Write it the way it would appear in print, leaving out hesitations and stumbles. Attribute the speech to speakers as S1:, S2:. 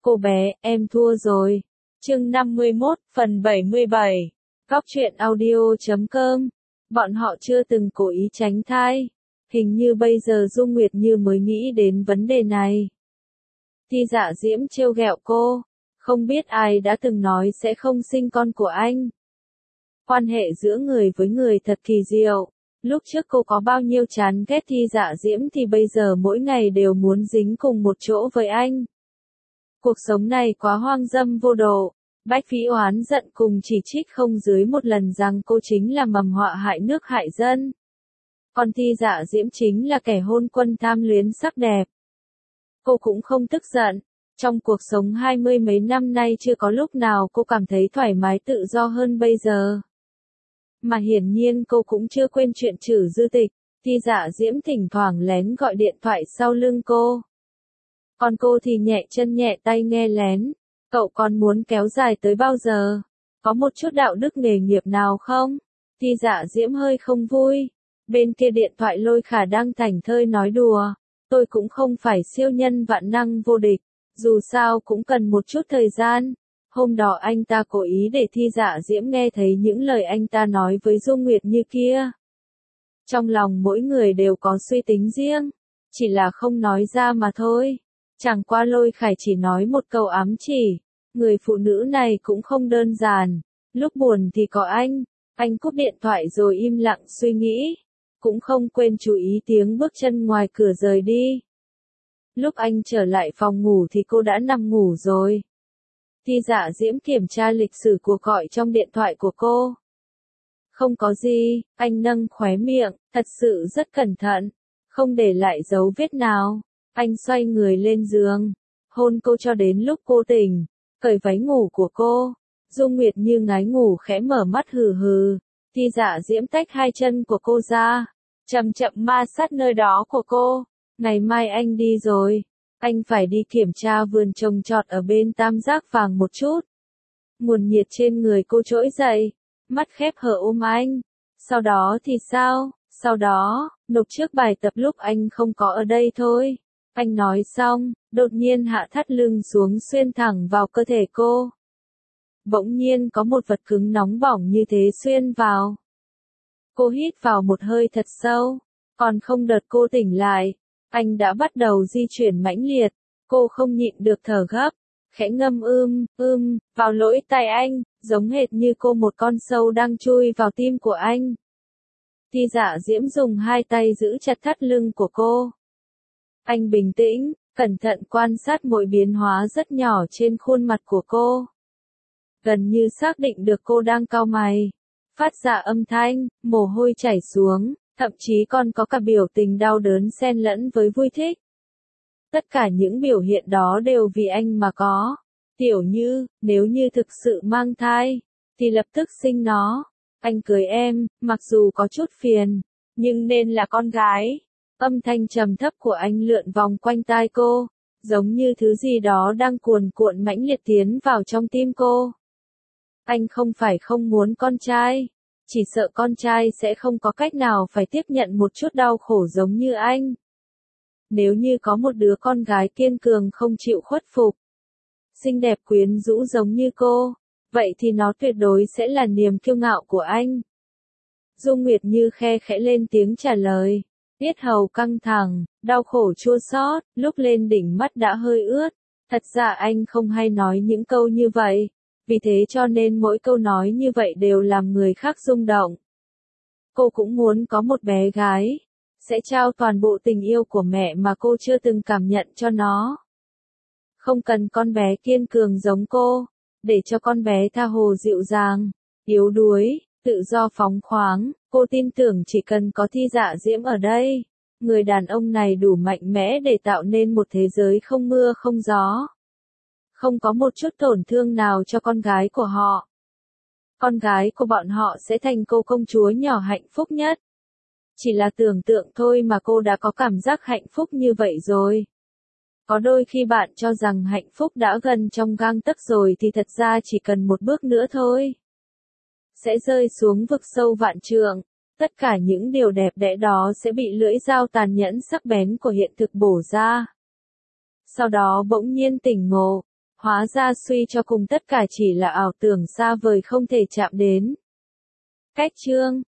S1: Cô bé, em thua rồi. Chương 51, phần 77. Góc truyện audio.com. Bọn họ chưa từng cố ý tránh thai. Hình như bây giờ Dung Nguyệt Như mới nghĩ đến vấn đề này. Thi Dạ Diễm trêu ghẹo cô. Không biết ai đã từng nói sẽ không sinh con của anh. Quan hệ giữa người với người thật kỳ diệu. Lúc trước cô có bao nhiêu chán ghét Thi Dạ Diễm thì bây giờ mỗi ngày đều muốn dính cùng một chỗ với anh. Cuộc sống này quá hoang dâm vô độ. Bách Phí oán giận cùng chỉ trích không dưới một lần rằng cô chính là mầm họa hại nước hại dân. Còn Thi Dạ Diễm chính là kẻ hôn quân tham luyến sắc đẹp. Cô cũng không tức giận. Trong cuộc sống 20 mấy năm nay chưa có lúc nào cô cảm thấy thoải mái tự do hơn bây giờ. Mà hiển nhiên cô cũng chưa quên chuyện Trử Dư Tịch. Thi Dạ Diễm thỉnh thoảng lén gọi điện thoại sau lưng cô. Còn cô thì nhẹ chân nhẹ tay nghe lén. Cậu còn muốn kéo dài tới bao giờ? Có một chút đạo đức nghề nghiệp nào không? Thi Dạ Diễm hơi không vui. Bên kia điện thoại Lôi Khả đang thảnh thơi nói đùa. Tôi cũng không phải siêu nhân vạn năng vô địch. Dù sao cũng cần một chút thời gian. Hôm đó anh ta cố ý để Thi Dạ Diễm nghe thấy những lời anh ta nói với Dung Nguyệt Như kia. Trong lòng mỗi người đều có suy tính riêng. Chỉ là không nói ra mà thôi. Chẳng qua Lôi Khải chỉ nói một câu ám chỉ. Người phụ nữ này cũng không đơn giản. Lúc buồn thì có anh. Anh cúp điện thoại rồi im lặng suy nghĩ. Cũng không quên chú ý tiếng bước chân ngoài cửa rời đi. Lúc anh trở lại phòng ngủ thì cô đã nằm ngủ rồi. Thi Dạ Diễm kiểm tra lịch sử cuộc gọi trong điện thoại của cô. Không có gì, anh nâng khóe miệng, thật sự rất cẩn thận. Không để lại dấu vết nào. Anh xoay người lên giường. Hôn cô cho đến lúc cô tỉnh. Cởi váy ngủ của cô. Dung Nguyệt Như ngái ngủ khẽ mở mắt hừ hừ. Thi Dạ Diễm tách hai chân của cô ra. Chậm chậm ma sát nơi đó của cô. Ngày mai anh đi rồi. Anh phải đi kiểm tra vườn trồng trọt ở bên Tam Giác Vàng một chút. Nguồn nhiệt trên người cô trỗi dậy. Mắt khép hờ ôm anh. Sau đó thì sao? Sau đó, nộp trước bài tập lúc anh không có ở đây thôi. Anh nói xong, đột nhiên hạ thắt lưng xuống xuyên thẳng vào cơ thể cô. Bỗng nhiên có một vật cứng nóng bỏng như thế xuyên vào. Cô hít vào một hơi thật sâu. Còn không đợi cô tỉnh lại. Anh đã bắt đầu di chuyển mãnh liệt. Cô không nhịn được thở gấp. Khẽ ngâm vào lỗ tai anh, giống hệt như cô một con sâu đang chui vào tim của anh. Thi Dạ Diễm dùng hai tay giữ chặt thắt lưng của cô. Anh bình tĩnh, cẩn thận quan sát mỗi biến hóa rất nhỏ trên khuôn mặt của cô. Gần như xác định được cô đang cau mày. Phát ra âm thanh, mồ hôi chảy xuống, thậm chí còn có cả biểu tình đau đớn xen lẫn với vui thích. Tất cả những biểu hiện đó đều vì anh mà có. Tiểu Như, nếu như thực sự mang thai, thì lập tức sinh nó. Anh cưới em, mặc dù có chút phiền, nhưng nên là con gái. Âm thanh trầm thấp của anh lượn vòng quanh tai cô, giống như thứ gì đó đang cuồn cuộn mãnh liệt tiến vào trong tim cô. Anh không phải không muốn con trai, chỉ sợ con trai sẽ không có cách nào phải tiếp nhận một chút đau khổ giống như anh. Nếu như có một đứa con gái kiên cường không chịu khuất phục, xinh đẹp quyến rũ giống như cô, vậy thì nó tuyệt đối sẽ là niềm kiêu ngạo của anh. Dung Nguyệt Như khe khẽ lên tiếng trả lời. Yết hầu căng thẳng, đau khổ chua xót, lúc lên đỉnh mắt đã hơi ướt. Thật ra anh không hay nói những câu như vậy. Vì thế cho nên mỗi câu nói như vậy đều làm người khác rung động. Cô cũng muốn có một bé gái. Sẽ trao toàn bộ tình yêu của mẹ mà cô chưa từng cảm nhận cho nó. Không cần con bé kiên cường giống cô. Để cho con bé tha hồ dịu dàng, yếu đuối, tự do phóng khoáng. Cô tin tưởng chỉ cần có Thi Dạ Diễm ở đây. Người đàn ông này đủ mạnh mẽ để tạo nên một thế giới không mưa không gió. Không có một chút tổn thương nào cho con gái của họ. Con gái của bọn họ sẽ thành cô công chúa nhỏ hạnh phúc nhất. Chỉ là tưởng tượng thôi mà cô đã có cảm giác hạnh phúc như vậy rồi. Có đôi khi bạn cho rằng hạnh phúc đã gần trong gang tấc rồi thì thật ra chỉ cần một bước nữa thôi. Sẽ rơi xuống vực sâu vạn trượng. Tất cả những điều đẹp đẽ đó sẽ bị lưỡi dao tàn nhẫn sắc bén của hiện thực bổ ra. Sau đó bỗng nhiên tỉnh ngộ. Hóa ra suy cho cùng tất cả chỉ là ảo tưởng xa vời không thể chạm đến. Cách chương